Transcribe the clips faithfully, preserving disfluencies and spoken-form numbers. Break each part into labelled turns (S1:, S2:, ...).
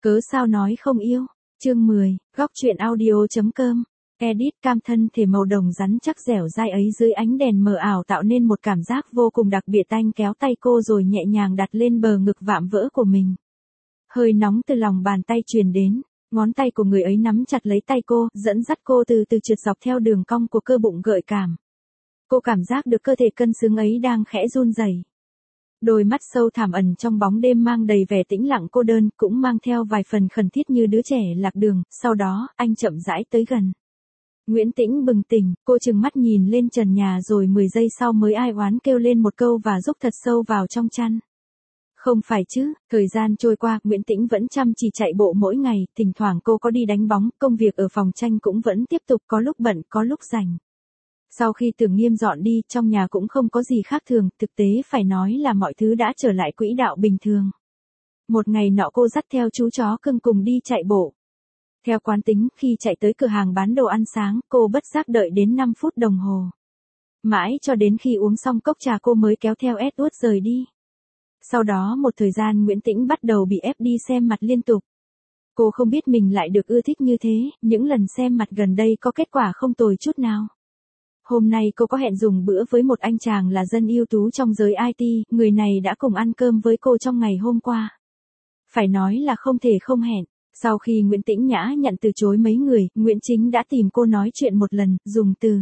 S1: Cớ sao nói không yêu. Chương mười, góc truyện audio.com. Edit cam thân thể màu đồng rắn chắc dẻo dai ấy dưới ánh đèn mờ ảo tạo nên một cảm giác vô cùng đặc biệt. Anh kéo tay cô rồi nhẹ nhàng đặt lên bờ ngực vạm vỡ của mình. Hơi nóng từ lòng bàn tay truyền đến, ngón tay của người ấy nắm chặt lấy tay cô, dẫn dắt cô từ từ trượt dọc theo đường cong của cơ bụng gợi cảm. Cô cảm giác được cơ thể cân xứng ấy đang khẽ run rẩy. Đôi mắt sâu thẳm ẩn trong bóng đêm mang đầy vẻ tĩnh lặng cô đơn, cũng mang theo vài phần khẩn thiết như đứa trẻ lạc đường. Sau đó, anh chậm rãi tới gần. Nguyễn Tĩnh bừng tỉnh, cô trừng mắt nhìn lên trần nhà rồi mười giây sau mới ai oán kêu lên một câu và rúc thật sâu vào trong chăn. Không phải chứ, thời gian trôi qua, Nguyễn Tĩnh vẫn chăm chỉ chạy bộ mỗi ngày, thỉnh thoảng cô có đi đánh bóng, công việc ở phòng tranh cũng vẫn tiếp tục, có lúc bận, có lúc rảnh. Sau khi Tưởng Nghiêm dọn đi, trong nhà cũng không có gì khác thường, thực tế phải nói là mọi thứ đã trở lại quỹ đạo bình thường. Một ngày nọ cô dắt theo chú chó cưng cùng đi chạy bộ. Theo quán tính, khi chạy tới cửa hàng bán đồ ăn sáng, cô bất giác đợi đến năm phút đồng hồ. Mãi cho đến khi uống xong cốc trà cô mới kéo theo Edward rời đi. Sau đó một thời gian Nguyễn Tĩnh bắt đầu bị ép đi xem mặt liên tục. Cô không biết mình lại được ưa thích như thế, những lần xem mặt gần đây có kết quả không tồi chút nào. Hôm nay cô có hẹn dùng bữa với một anh chàng là dân ưu tú trong giới i tê, người này đã cùng ăn cơm với cô trong ngày hôm qua. Phải nói là không thể không hẹn. Sau khi Nguyễn Tĩnh nhã nhận từ chối mấy người, Nguyễn Chính đã tìm cô nói chuyện một lần, dùng từ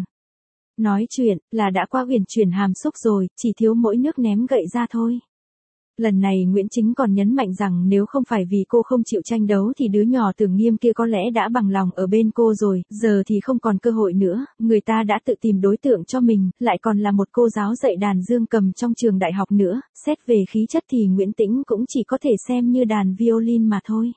S1: nói chuyện là đã qua huyền chuyển hàm xúc rồi, chỉ thiếu mỗi nước ném gậy ra thôi. Lần này Nguyễn Chính còn nhấn mạnh rằng nếu không phải vì cô không chịu tranh đấu thì đứa nhỏ Tưởng Nghiêm kia có lẽ đã bằng lòng ở bên cô rồi, giờ thì không còn cơ hội nữa, người ta đã tự tìm đối tượng cho mình, lại còn là một cô giáo dạy đàn dương cầm trong trường đại học nữa, xét về khí chất thì Nguyễn Tĩnh cũng chỉ có thể xem như đàn violin mà thôi.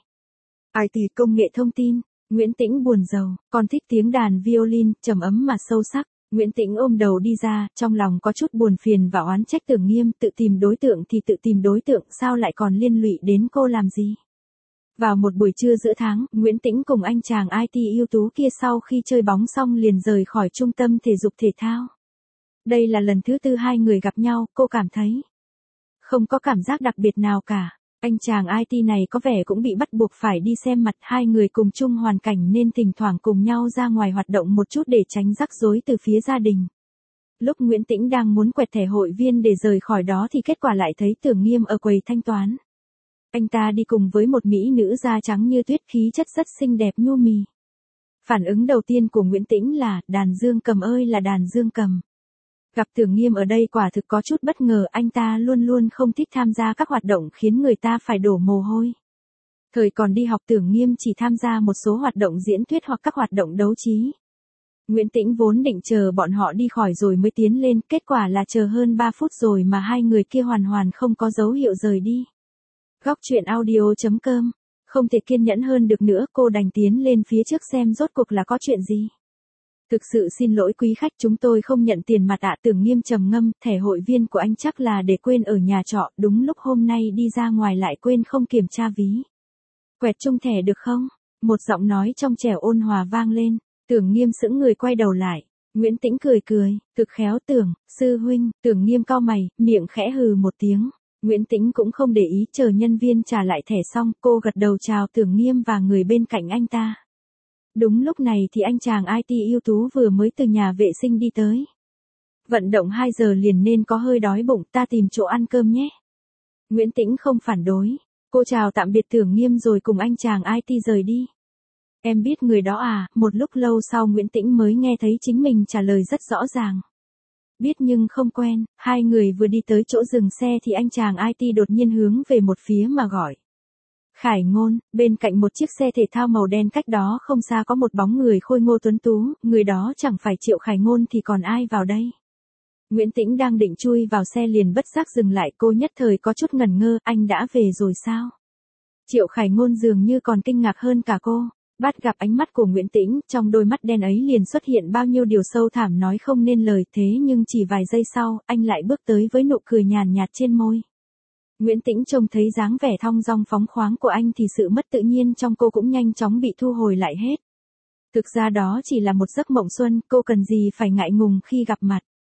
S1: i tê công nghệ thông tin, Nguyễn Tĩnh buồn rầu, còn thích tiếng đàn violin, trầm ấm mà sâu sắc. Nguyễn Tĩnh ôm đầu đi ra, trong lòng có chút buồn phiền và oán trách Tưởng Nghiêm, tự tìm đối tượng thì tự tìm đối tượng, sao lại còn liên lụy đến cô làm gì. Vào một buổi trưa giữa tháng, Nguyễn Tĩnh cùng anh chàng i tê ưu tú kia sau khi chơi bóng xong liền rời khỏi trung tâm thể dục thể thao. Đây là lần thứ tư hai người gặp nhau, cô cảm thấy không có cảm giác đặc biệt nào cả. Anh chàng i tê này có vẻ cũng bị bắt buộc phải đi xem mặt, hai người cùng chung hoàn cảnh nên thỉnh thoảng cùng nhau ra ngoài hoạt động một chút để tránh rắc rối từ phía gia đình. Lúc Nguyễn Tĩnh đang muốn quẹt thẻ hội viên để rời khỏi đó thì kết quả lại thấy Tưởng Nghiêm ở quầy thanh toán. Anh ta đi cùng với một mỹ nữ da trắng như tuyết, khí chất rất xinh đẹp nhu mì. Phản ứng đầu tiên của Nguyễn Tĩnh là, đàn dương cầm ơi là đàn dương cầm. Gặp Tưởng Nghiêm ở đây quả thực có chút bất ngờ, anh ta luôn luôn không thích tham gia các hoạt động khiến người ta phải đổ mồ hôi. Thời còn đi học Tưởng Nghiêm chỉ tham gia một số hoạt động diễn thuyết hoặc các hoạt động đấu trí. Nguyễn Tĩnh vốn định chờ bọn họ đi khỏi rồi mới tiến lên, kết quả là chờ hơn ba phút rồi mà hai người kia hoàn hoàn không có dấu hiệu rời đi. Góc truyện audio.com, không thể kiên nhẫn hơn được nữa, cô đành tiến lên phía trước xem rốt cuộc là có chuyện gì. Thực sự xin lỗi quý khách, chúng tôi không nhận tiền mặt ạ. Tưởng Nghiêm trầm ngâm, thẻ hội viên của anh chắc là để quên ở nhà trọ, đúng lúc hôm nay đi ra ngoài lại quên không kiểm tra ví. Quẹt chung thẻ được không? Một giọng nói trong trẻo ôn hòa vang lên. Tưởng Nghiêm sững người quay đầu lại. Nguyễn Tĩnh cười cười, thực khéo Tưởng, sư huynh. Tưởng Nghiêm cau mày, miệng khẽ hừ một tiếng. Nguyễn Tĩnh cũng không để ý, chờ nhân viên trả lại thẻ xong, cô gật đầu chào Tưởng Nghiêm và người bên cạnh anh ta. Đúng lúc này thì anh chàng i tê ưu tú vừa mới từ nhà vệ sinh đi tới. Vận động hai giờ liền nên có hơi đói bụng, ta tìm chỗ ăn cơm nhé. Nguyễn Tĩnh không phản đối. Cô chào tạm biệt Tưởng Nghiêm rồi cùng anh chàng i tê rời đi. Em biết người đó à? Một lúc lâu sau Nguyễn Tĩnh mới nghe thấy chính mình trả lời rất rõ ràng. Biết nhưng không quen. Hai người vừa đi tới chỗ dừng xe thì anh chàng i tê đột nhiên hướng về một phía mà gọi. Khải Ngôn. Bên cạnh một chiếc xe thể thao màu đen cách đó không xa có một bóng người khôi ngô tuấn tú, người đó chẳng phải Triệu Khải Ngôn thì còn ai vào đây. Nguyễn Tĩnh đang định chui vào xe liền bất giác dừng lại, cô nhất thời có chút ngẩn ngơ, anh đã về rồi sao? Triệu Khải Ngôn dường như còn kinh ngạc hơn cả cô. Bắt gặp ánh mắt của Nguyễn Tĩnh, trong đôi mắt đen ấy liền xuất hiện bao nhiêu điều sâu thẳm nói không nên lời, thế nhưng chỉ vài giây sau, anh lại bước tới với nụ cười nhàn nhạt trên môi. Nguyễn Tĩnh trông thấy dáng vẻ thong dong phóng khoáng của anh thì sự mất tự nhiên trong cô cũng nhanh chóng bị thu hồi lại hết. Thực ra đó chỉ là một giấc mộng xuân, cô cần gì phải ngại ngùng khi gặp mặt.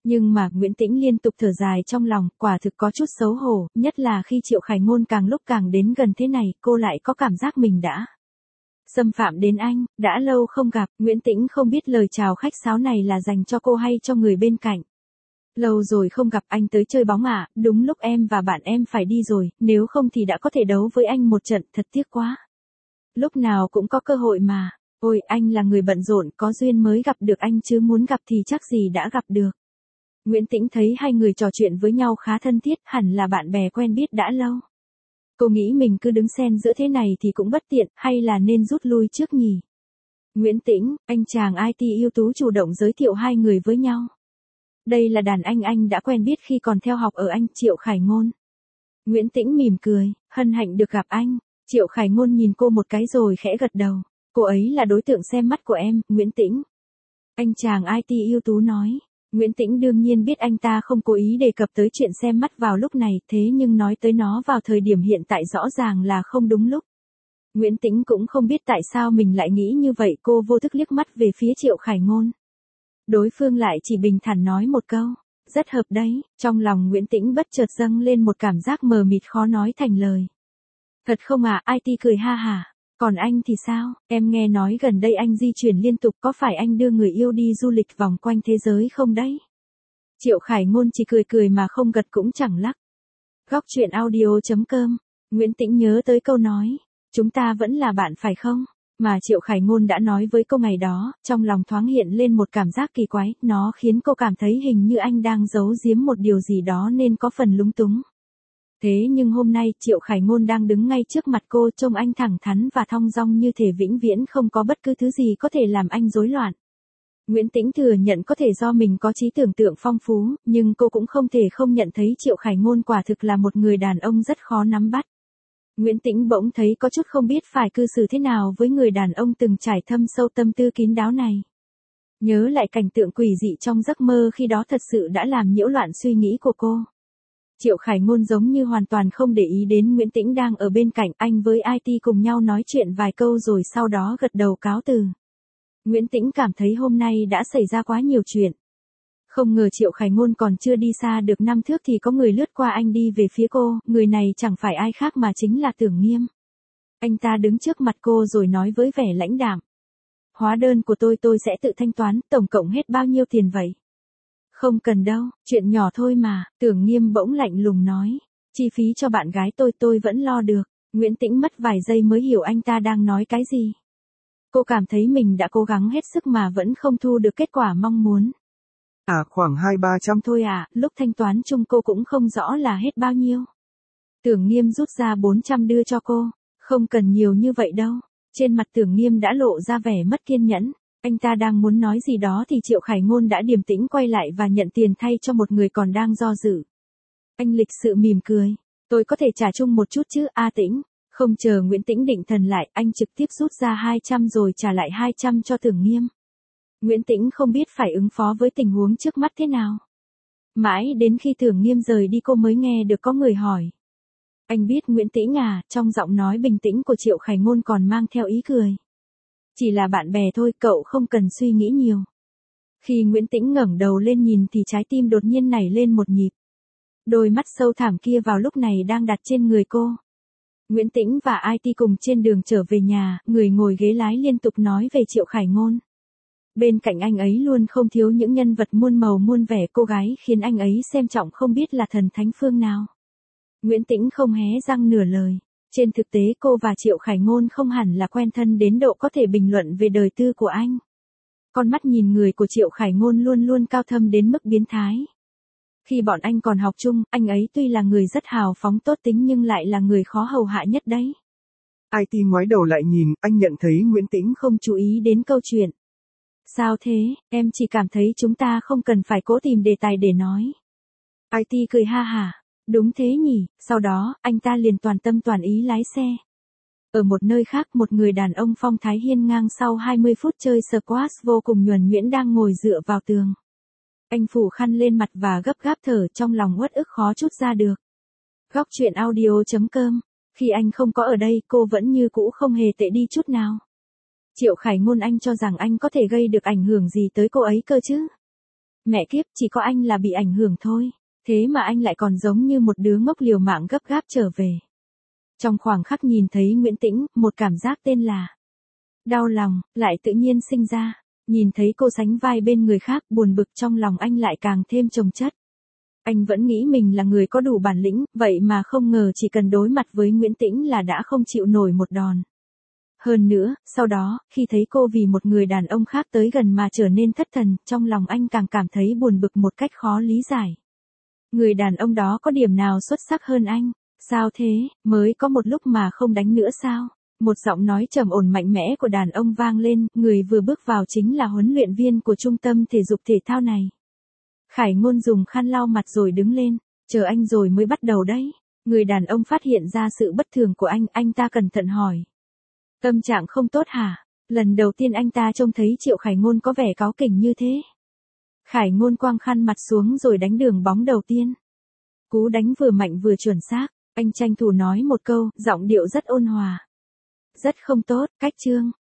S1: Nhưng mà Nguyễn Tĩnh liên tục thở dài trong lòng, quả thực có chút xấu hổ, nhất là khi Triệu Khải Ngôn càng lúc càng đến gần thế này, cô lại có cảm giác mình đã xâm phạm đến anh, đã lâu không gặp, Nguyễn Tĩnh không biết lời chào khách sáo này là dành cho cô hay cho người bên cạnh. Lâu rồi không gặp, anh tới chơi bóng à, đúng lúc em và bạn em phải đi rồi, nếu không thì đã có thể đấu với anh một trận, thật tiếc quá. Lúc nào cũng có cơ hội mà, ôi anh là người bận rộn, có duyên mới gặp được anh chứ muốn gặp thì chắc gì đã gặp được. Nguyễn Tĩnh thấy hai người trò chuyện với nhau khá thân thiết, hẳn là bạn bè quen biết đã lâu. Cô nghĩ mình cứ đứng xen giữa thế này thì cũng bất tiện, hay là nên rút lui trước nhỉ? Nguyễn Tĩnh, anh chàng i tê ưu tú chủ động giới thiệu hai người với nhau. Đây là đàn anh anh đã quen biết khi còn theo học ở anh, Triệu Khải Ngôn. Nguyễn Tĩnh mỉm cười, hân hạnh được gặp anh. Triệu Khải Ngôn nhìn cô một cái rồi khẽ gật đầu. Cô ấy là đối tượng xem mắt của em, Nguyễn Tĩnh. Anh chàng i tê ưu tú nói. Nguyễn Tĩnh đương nhiên biết anh ta không cố ý đề cập tới chuyện xem mắt vào lúc này, thế nhưng nói tới nó vào thời điểm hiện tại rõ ràng là không đúng lúc. Nguyễn Tĩnh cũng không biết tại sao mình lại nghĩ như vậy, cô vô thức liếc mắt về phía Triệu Khải Ngôn. Đối phương lại chỉ bình thản nói một câu, rất hợp đấy, trong lòng Nguyễn Tĩnh bất chợt dâng lên một cảm giác mờ mịt khó nói thành lời. Thật không à, i tê cười ha hả, còn anh thì sao, em nghe nói gần đây anh di chuyển liên tục, có phải anh đưa người yêu đi du lịch vòng quanh thế giới không đấy? Triệu Khải Ngôn chỉ cười cười mà không gật cũng chẳng lắc. Góc truyện audio chấm com, Nguyễn Tĩnh nhớ tới câu nói, chúng ta vẫn là bạn phải không? Mà Triệu Khải Ngôn đã nói với cô ngày đó, trong lòng thoáng hiện lên một cảm giác kỳ quái, nó khiến cô cảm thấy hình như anh đang giấu giếm một điều gì đó nên có phần lúng túng. Thế nhưng hôm nay Triệu Khải Ngôn đang đứng ngay trước mặt cô, trông anh thẳng thắn và thong dong như thể vĩnh viễn không có bất cứ thứ gì có thể làm anh rối loạn. Nguyễn Tĩnh thừa nhận có thể do mình có trí tưởng tượng phong phú, nhưng cô cũng không thể không nhận thấy Triệu Khải Ngôn quả thực là một người đàn ông rất khó nắm bắt. Nguyễn Tĩnh bỗng thấy có chút không biết phải cư xử thế nào với người đàn ông từng trải thâm sâu tâm tư kín đáo này. Nhớ lại cảnh tượng quỷ dị trong giấc mơ khi đó thật sự đã làm nhiễu loạn suy nghĩ của cô. Triệu Khải Ngôn giống như hoàn toàn không để ý đến Nguyễn Tĩnh đang ở bên cạnh, anh với i tê cùng nhau nói chuyện vài câu rồi sau đó gật đầu cáo từ. Nguyễn Tĩnh cảm thấy hôm nay đã xảy ra quá nhiều chuyện. Không ngờ Triệu Khải Ngôn còn chưa đi xa được năm thước thì có người lướt qua anh đi về phía cô, người này chẳng phải ai khác mà chính là Tưởng Nghiêm. Anh ta đứng trước mặt cô rồi nói với vẻ lãnh đạm. Hóa đơn của tôi tôi sẽ tự thanh toán, tổng cộng hết bao nhiêu tiền vậy? Không cần đâu, chuyện nhỏ thôi mà, Tưởng Nghiêm bỗng lạnh lùng nói. Chi phí cho bạn gái tôi tôi vẫn lo được. Nguyễn Tĩnh mất vài giây mới hiểu anh ta đang nói cái gì. Cô cảm thấy mình đã cố gắng hết sức mà vẫn không thu được kết quả mong muốn.
S2: À khoảng hai ba trăm
S1: thôi à, lúc thanh toán chung cô cũng không rõ là hết bao nhiêu. Tưởng Nghiêm rút ra bốn trăm đưa cho cô. Không cần nhiều như vậy đâu. Trên mặt Tưởng Nghiêm đã lộ ra vẻ mất kiên nhẫn. Anh ta đang muốn nói gì đó thì Triệu Khải Ngôn đã điềm tĩnh quay lại và nhận tiền thay cho một người còn đang do dự. Anh lịch sự mỉm cười. Tôi có thể trả chung một chút chứ, A Tĩnh. Không chờ Nguyễn Tĩnh định thần lại, anh trực tiếp rút ra hai trăm rồi trả lại hai trăm cho Tưởng Nghiêm. Nguyễn Tĩnh không biết phải ứng phó với tình huống trước mắt thế nào. Mãi đến khi Tưởng Nghiêm rời đi cô mới nghe được có người hỏi. Anh biết Nguyễn Tĩnh à, trong giọng nói bình tĩnh của Triệu Khải Ngôn còn mang theo ý cười. Chỉ là bạn bè thôi, cậu không cần suy nghĩ nhiều. Khi Nguyễn Tĩnh ngẩng đầu lên nhìn thì trái tim đột nhiên nảy lên một nhịp. Đôi mắt sâu thẳm kia vào lúc này đang đặt trên người cô. Nguyễn Tĩnh và i tê cùng trên đường trở về nhà, người ngồi ghế lái liên tục nói về Triệu Khải Ngôn. Bên cạnh anh ấy luôn không thiếu những nhân vật muôn màu muôn vẻ, cô gái khiến anh ấy xem trọng không biết là thần thánh phương nào. Nguyễn Tĩnh không hé răng nửa lời. Trên thực tế cô và Triệu Khải Ngôn không hẳn là quen thân đến độ có thể bình luận về đời tư của anh. Con mắt nhìn người của Triệu Khải Ngôn luôn luôn cao thâm đến mức biến thái. Khi bọn anh còn học chung, anh ấy tuy là người rất hào phóng tốt tính nhưng lại là người khó hầu hạ nhất đấy.
S2: i tê ngoái đầu lại nhìn, anh nhận thấy Nguyễn Tĩnh
S1: không chú ý đến câu chuyện. Sao thế, em chỉ cảm thấy chúng ta không cần phải cố tìm đề tài để nói. i tê cười ha hả. Đúng thế nhỉ, sau đó, anh ta liền toàn tâm toàn ý lái xe. Ở một nơi khác, một người đàn ông phong thái hiên ngang sau hai mươi phút chơi squash vô cùng nhuần nhuyễn đang ngồi dựa vào tường. Anh phủ khăn lên mặt và gấp gáp thở, trong lòng uất ức khó trút ra được. Góc truyện audio chấm com, khi anh không có ở đây cô vẫn như cũ không hề tệ đi chút nào. Triệu Khải Ngôn anh cho rằng anh có thể gây được ảnh hưởng gì tới cô ấy cơ chứ? Mẹ kiếp, chỉ có anh là bị ảnh hưởng thôi. Thế mà anh lại còn giống như một đứa ngốc liều mạng gấp gáp trở về. Trong khoảng khắc nhìn thấy Nguyễn Tĩnh, một cảm giác tên là đau lòng, lại tự nhiên sinh ra. Nhìn thấy cô sánh vai bên người khác, buồn bực trong lòng anh lại càng thêm chồng chất. Anh vẫn nghĩ mình là người có đủ bản lĩnh, vậy mà không ngờ chỉ cần đối mặt với Nguyễn Tĩnh là đã không chịu nổi một đòn. Hơn nữa, sau đó, khi thấy cô vì một người đàn ông khác tới gần mà trở nên thất thần, trong lòng anh càng cảm thấy buồn bực một cách khó lý giải. Người đàn ông đó có điểm nào xuất sắc hơn anh? Sao thế, mới có một lúc mà không đánh nữa sao? Một giọng nói trầm ổn mạnh mẽ của đàn ông vang lên, người vừa bước vào chính là huấn luyện viên của trung tâm thể dục thể thao này. Khải Ngôn dùng khăn lau mặt rồi đứng lên, chờ anh rồi mới bắt đầu đấy. Người đàn ông phát hiện ra sự bất thường của anh, anh ta cẩn thận hỏi. Tâm trạng không tốt hả? Lần đầu tiên anh ta trông thấy Triệu Khải Ngôn có vẻ cáu kỉnh như thế. Khải Ngôn quăng khăn mặt xuống rồi đánh đường bóng đầu tiên. Cú đánh vừa mạnh vừa chuẩn xác, anh tranh thủ nói một câu, giọng điệu rất ôn hòa. Rất không tốt, cách chương.